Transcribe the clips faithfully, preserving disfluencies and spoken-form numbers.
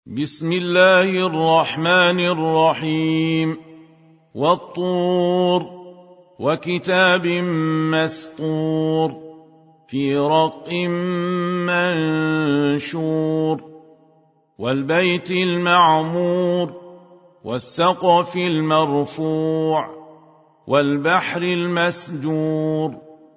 بسم الله الرحمن الرحيم. والطور وكتاب مسطور في رق منشور والبيت المعمور والسقف المرفوع والبحر المسجور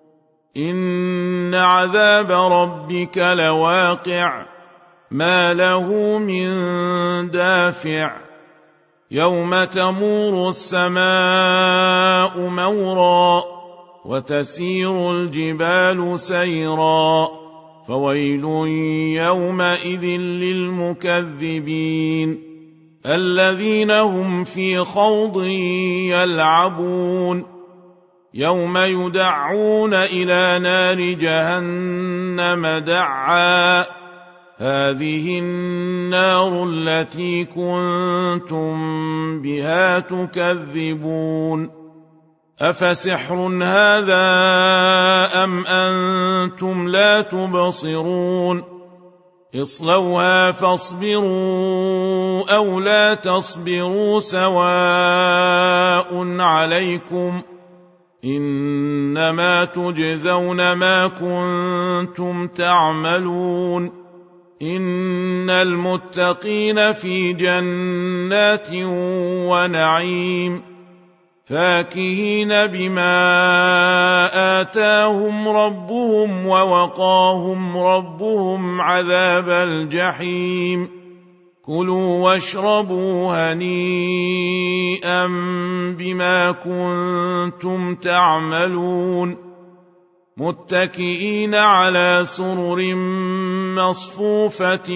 إن عذاب ربك لواقع ما له من دافع يوم تمور السماء مورا وتسير الجبال سيرا فويل يومئذ للمكذبين الذين هم في خوض يلعبون يوم يدعون إلى نار جهنم دعا هذه النار التي كنتم بها تكذبون أفسحر هذا أم أنتم لا تبصرون اصلوها فاصبروا أو لا تصبروا سواء عليكم إنما تجزون ما كنتم تعملون إن المتقين في جنات ونعيم فاكهين بما آتاهم ربهم ووقاهم ربهم عذاب الجحيم كلوا واشربوا هنيئا بما كنتم تعملون متكئين على سرر مصفوفة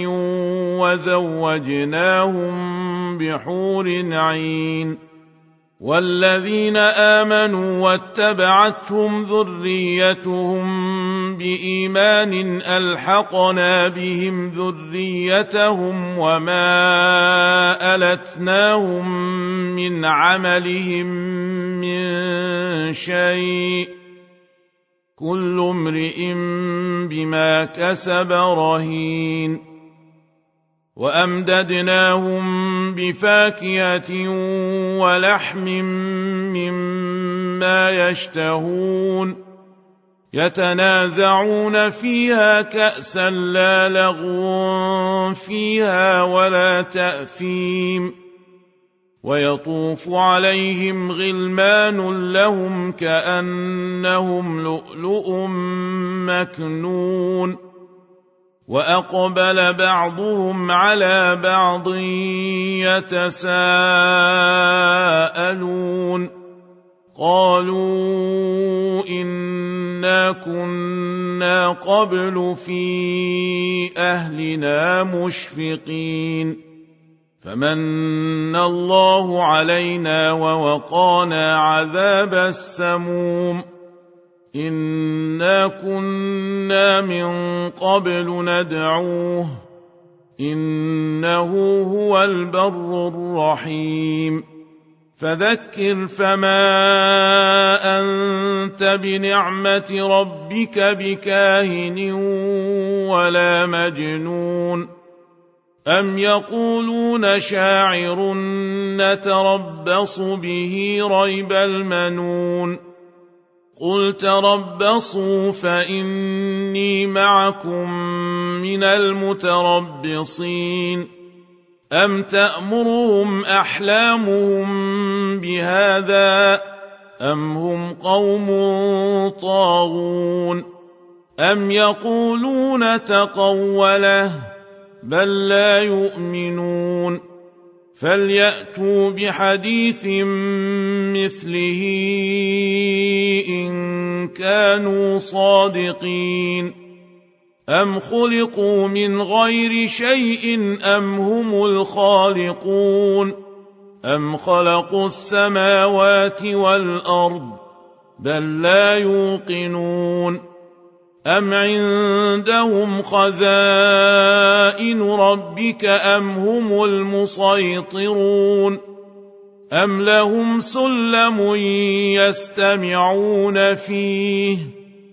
وزوجناهم بحور عين والذين آمنوا واتبعتهم ذريتهم بإيمان ألحقنا بهم ذريتهم وما ألتناهم من عملهم من شيء كل امرئ بما كسب رهين وأمددناهم بفاكهة ولحم مما يشتهون يتنازعون فيها كأسا لا لغو فيها ولا تأثيم ويطوف عليهم غلمان لهم كأنهم لؤلؤ مكنون وأقبل بعضهم على بعض يتساءلون قالوا إنا كنا قبل في أهلنا مشفقين فمن الله علينا ووقانا عذاب السموم إنا كنا من قبل ندعوه إنه هو البر الرحيم فذكر فما أنت بنعمة ربك بكاهن ولا مجنون أم يقولون شاعر نتربص به ريب المنون قل تربصوا فإني معكم من المتربصين أم تأمرهم أحلامهم بهذا أم هم قوم طاغون أم يقولون تقوله بل لا يؤمنون فليأتوا بحديث مثله إن كانوا صادقين أم خلقوا من غير شيء أم هم الخالقون أم خلقوا السماوات والأرض بل لا يوقنون أم عندهم خزائن ربك أم هم المسيطرون أم لهم سلم يستمعون فيه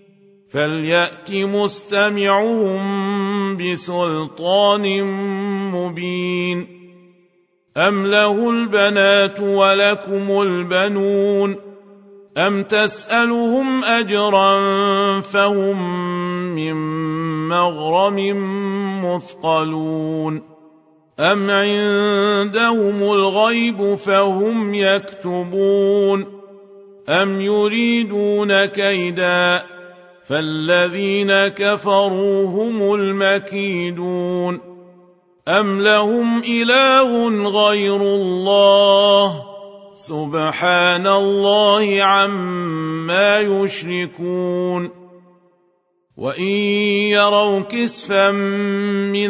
فليأت مستمعهم بسلطان مبين أم له البنات ولكم البنون أم تسألهم أجرا فهم من مغرم مثقلون أم عندهم الغيب فهم يكتبون أم يريدون كيدا فالذين كفروا هم المكيدون أم لهم إله غير الله سبحان الله عما يشركون وإن يروا كسفا من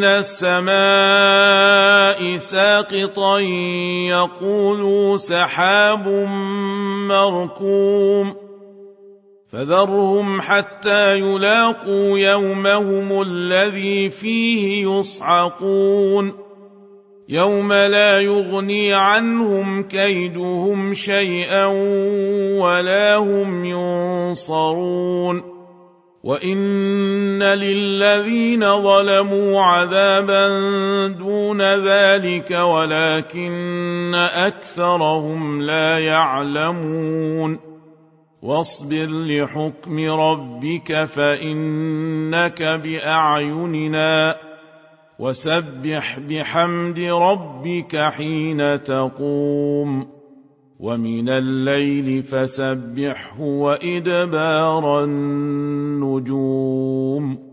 السماء ساقطا يقولوا سحاب مركوم فذرهم حتى يلاقوا يومهم الذي فيه يصعقون يوم لا يغني عنهم كيدهم شيئا ولا هم ينصرون وإن للذين ظلموا عذابا دون ذلك ولكن أكثرهم لا يعلمون واصبر لحكم ربك فإنك بأعيننا وسبح بحمد ربك حين تقوم ومن الليل فسبحه وإدبار النجوم